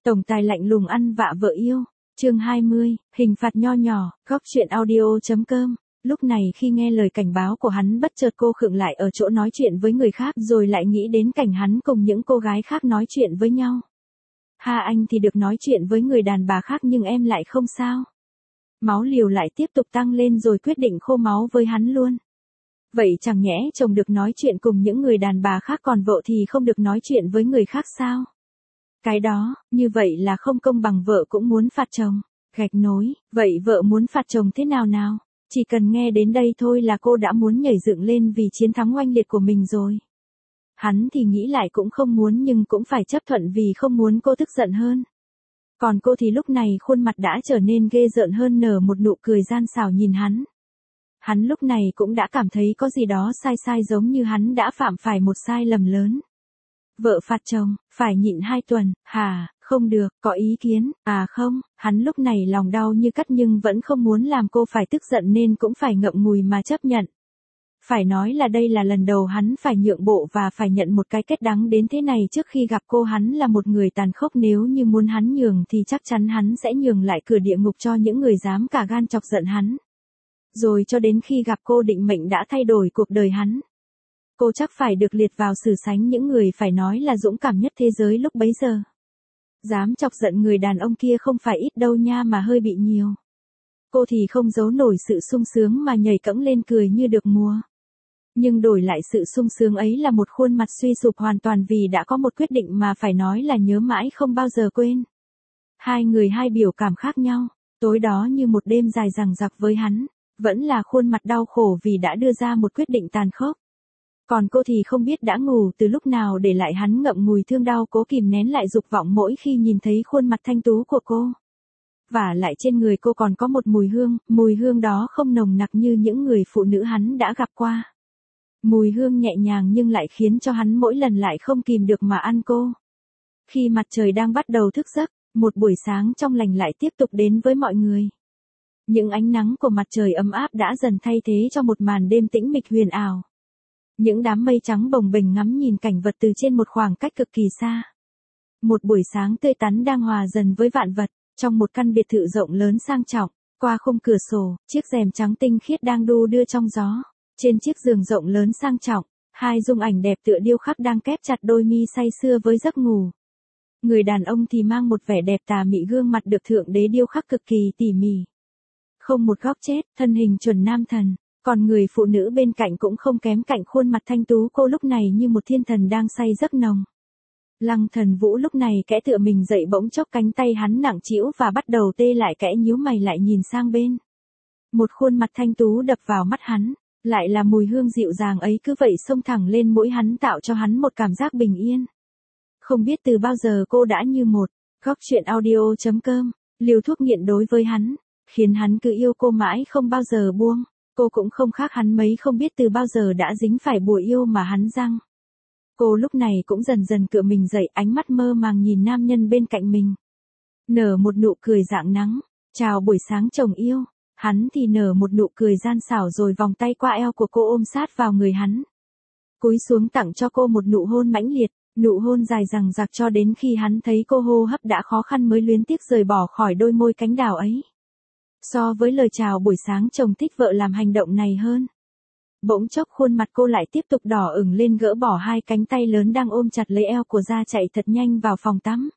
Tổng tài lạnh lùng ăn vạ vợ yêu. Chương 20, hình phạt nho nhỏ, góc chuyện audio.com. Lúc này khi nghe lời cảnh báo của hắn bất chợt cô khựng lại ở chỗ nói chuyện với người khác rồi lại nghĩ đến cảnh hắn cùng những cô gái khác nói chuyện với nhau. Ha, anh thì được nói chuyện với người đàn bà khác nhưng em lại không sao. Máu liều lại tiếp tục tăng lên rồi quyết định khô máu với hắn luôn. Vậy chẳng nhẽ chồng được nói chuyện cùng những người đàn bà khác còn vợ thì không được nói chuyện với người khác sao? Cái đó, như vậy là không công bằng, vợ cũng muốn phạt chồng. Gạch nối, vậy vợ muốn phạt chồng thế nào nào? Chỉ cần nghe đến đây thôi là cô đã muốn nhảy dựng lên vì chiến thắng oanh liệt của mình rồi. Hắn thì nghĩ lại cũng không muốn nhưng cũng phải chấp thuận vì không muốn cô tức giận hơn. Còn cô thì lúc này khuôn mặt đã trở nên ghê rợn hơn, nở một nụ cười gian xảo nhìn hắn. Hắn lúc này cũng đã cảm thấy có gì đó sai sai, giống như hắn đã phạm phải một sai lầm lớn. Vợ phạt chồng, phải nhịn 2 tuần, hả, không được, có ý kiến, à không, hắn lúc này lòng đau như cắt nhưng vẫn không muốn làm cô phải tức giận nên cũng phải ngậm ngùi mà chấp nhận. Phải nói là đây là lần đầu hắn phải nhượng bộ và phải nhận một cái kết đắng đến thế này. Trước khi gặp cô hắn là một người tàn khốc, nếu như muốn hắn nhường thì chắc chắn hắn sẽ nhường lại cửa địa ngục cho những người dám cả gan chọc giận hắn. Rồi cho đến khi gặp cô, định mệnh đã thay đổi cuộc đời hắn. Cô chắc phải được liệt vào sử sánh những người phải nói là dũng cảm nhất thế giới lúc bấy giờ. Dám chọc giận người đàn ông kia không phải ít đâu nha, mà hơi bị nhiều. Cô thì không giấu nổi sự sung sướng mà nhảy cẫng lên cười như được mùa. Nhưng đổi lại sự sung sướng ấy là một khuôn mặt suy sụp hoàn toàn vì đã có một quyết định mà phải nói là nhớ mãi không bao giờ quên. Hai người hai biểu cảm khác nhau, tối đó như một đêm dài dằng dặc với hắn, vẫn là khuôn mặt đau khổ vì đã đưa ra một quyết định tàn khốc. Còn cô thì không biết đã ngủ từ lúc nào để lại hắn ngậm ngùi thương đau cố kìm nén lại dục vọng mỗi khi nhìn thấy khuôn mặt thanh tú của cô. Và lại trên người cô còn có một mùi hương đó không nồng nặc như những người phụ nữ hắn đã gặp qua. Mùi hương nhẹ nhàng nhưng lại khiến cho hắn mỗi lần lại không kìm được mà ăn cô. Khi mặt trời đang bắt đầu thức giấc, một buổi sáng trong lành lại tiếp tục đến với mọi người. Những ánh nắng của mặt trời ấm áp đã dần thay thế cho một màn đêm tĩnh mịch huyền ảo. Những đám mây trắng bồng bềnh ngắm nhìn cảnh vật từ trên một khoảng cách cực kỳ xa. Một buổi sáng tươi tắn đang hòa dần với vạn vật, trong một căn biệt thự rộng lớn sang trọng, qua khung cửa sổ, chiếc rèm trắng tinh khiết đang đu đưa trong gió. Trên chiếc giường rộng lớn sang trọng, hai dung ảnh đẹp tựa điêu khắc đang kép chặt đôi mi say sưa với giấc ngủ. Người đàn ông thì mang một vẻ đẹp tà mị, gương mặt được thượng đế điêu khắc cực kỳ tỉ mỉ. Không một góc chết, thân hình chuẩn nam thần. Còn người phụ nữ bên cạnh cũng không kém cạnh, khuôn mặt thanh tú cô lúc này như một thiên thần đang say giấc nồng. Lăng Thần Vũ lúc này kẽ tựa mình dậy, bỗng chốc cánh tay hắn nặng trĩu và bắt đầu tê lại, kẽ nhíu mày lại nhìn sang bên. Một khuôn mặt thanh tú đập vào mắt hắn, lại là mùi hương dịu dàng ấy cứ vậy xông thẳng lên mũi hắn, tạo cho hắn một cảm giác bình yên. Không biết từ bao giờ cô đã như một góc chuyện audio.com, liều thuốc nghiện đối với hắn, khiến hắn cứ yêu cô mãi không bao giờ buông. Cô cũng không khác hắn mấy, không biết từ bao giờ đã dính phải bùa yêu mà hắn giăng. Cô lúc này cũng dần dần cựa mình dậy, ánh mắt mơ màng nhìn nam nhân bên cạnh mình. Nở một nụ cười rạng nắng, chào buổi sáng chồng yêu. Hắn thì nở một nụ cười gian xảo rồi vòng tay qua eo của cô ôm sát vào người hắn. Cúi xuống tặng cho cô một nụ hôn mãnh liệt, nụ hôn dài dằng dặc cho đến khi hắn thấy cô hô hấp đã khó khăn mới luyến tiếc rời bỏ khỏi đôi môi cánh đào ấy. So với lời chào buổi sáng, chồng thích vợ làm hành động này hơn. Bỗng chốc khuôn mặt cô lại tiếp tục đỏ ửng lên, gỡ bỏ hai cánh tay lớn đang ôm chặt lấy eo của ra, chạy thật nhanh vào phòng tắm.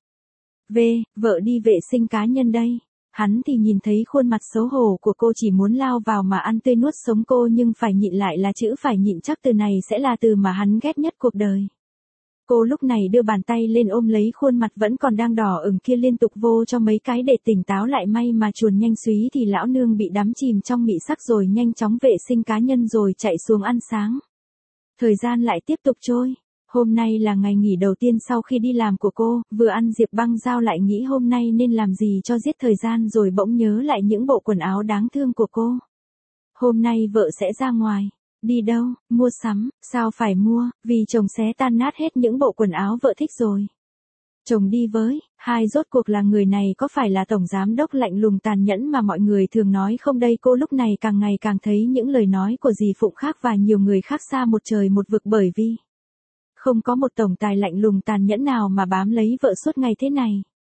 Vợ đi vệ sinh cá nhân đây. Hắn thì nhìn thấy khuôn mặt xấu hổ của cô, chỉ muốn lao vào mà ăn tươi nuốt sống cô, nhưng phải nhịn lại là chữ phải nhịn, chắc từ này sẽ là từ mà hắn ghét nhất cuộc đời. Cô lúc này đưa bàn tay lên ôm lấy khuôn mặt vẫn còn đang đỏ ửng kia, liên tục vô cho mấy cái để tỉnh táo lại. May mà chuồn nhanh súy thì lão nương bị đắm chìm trong mị sắc rồi nhanh chóng vệ sinh cá nhân rồi chạy xuống ăn sáng. Thời gian lại tiếp tục trôi. Hôm nay là ngày nghỉ đầu tiên sau khi đi làm của cô, vừa ăn Diệp Băng Giao lại nghĩ hôm nay nên làm gì cho giết thời gian, rồi bỗng nhớ lại những bộ quần áo đáng thương của cô. Hôm nay vợ sẽ ra ngoài. Đi đâu? Mua sắm. Sao phải mua? Vì chồng xé tan nát hết những bộ quần áo vợ thích rồi. Chồng đi với. Rốt cuộc là người này có phải là tổng giám đốc lạnh lùng tàn nhẫn mà mọi người thường nói không đây? Cô lúc này càng ngày càng thấy những lời nói của dì Phụng khác và nhiều người khác xa một trời một vực, bởi vì không có một tổng tài lạnh lùng tàn nhẫn nào mà bám lấy vợ suốt ngày thế này.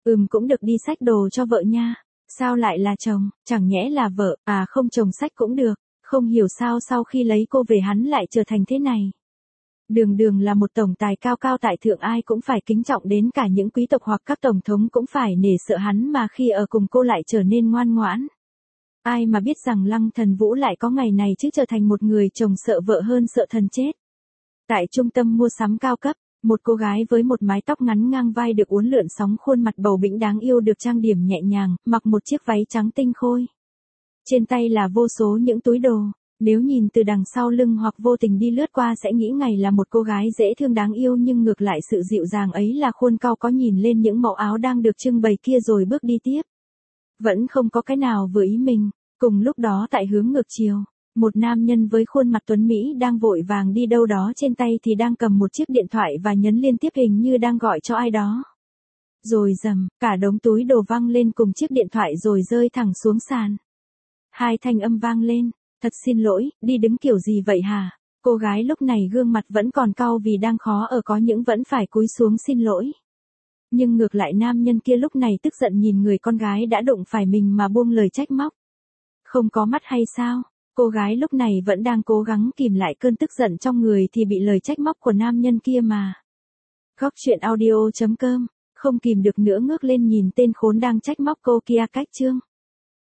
Cũng được đi xách đồ cho vợ nha. Sao lại là chồng, chẳng nhẽ là vợ, à không chồng xách cũng được, không hiểu sao sau khi lấy cô về hắn lại trở thành thế này. Đường đường là một tổng tài cao cao tại thượng ai cũng phải kính trọng đến cả những quý tộc hoặc các tổng thống cũng phải nể sợ hắn mà khi ở cùng cô lại trở nên ngoan ngoãn. Ai mà biết rằng Lăng Thần Vũ lại có ngày này chứ trở thành một người chồng sợ vợ hơn sợ thần chết. Tại trung tâm mua sắm cao cấp, một cô gái với một mái tóc ngắn ngang vai được uốn lượn sóng khuôn mặt bầu bĩnh đáng yêu được trang điểm nhẹ nhàng, mặc một chiếc váy trắng tinh khôi. Trên tay là vô số những túi đồ, nếu nhìn từ đằng sau lưng hoặc vô tình đi lướt qua sẽ nghĩ ngày là một cô gái dễ thương đáng yêu nhưng ngược lại sự dịu dàng ấy là khuôn cau có nhìn lên những mẫu áo đang được trưng bày kia rồi bước đi tiếp. Vẫn không có cái nào vừa ý mình, cùng lúc đó tại hướng ngược chiều. Một nam nhân với khuôn mặt tuấn Mỹ đang vội vàng đi đâu đó trên tay thì đang cầm một chiếc điện thoại và nhấn liên tiếp hình như đang gọi cho ai đó. Rồi rầm, cả đống túi đồ văng lên cùng chiếc điện thoại rồi rơi thẳng xuống sàn. Hai thanh âm vang lên, thật xin lỗi, đi đứng kiểu gì vậy hả? Cô gái lúc này gương mặt vẫn còn cau vì đang khó ở có những vẫn phải cúi xuống xin lỗi. Nhưng ngược lại nam nhân kia lúc này tức giận nhìn người con gái đã đụng phải mình mà buông lời trách móc. Không có mắt hay sao? Cô gái lúc này vẫn đang cố gắng kìm lại cơn tức giận trong người thì bị lời trách móc của nam nhân kia mà. Góc truyện audio.com, không kìm được nữa ngước lên nhìn tên khốn đang trách móc cô kia cách chương.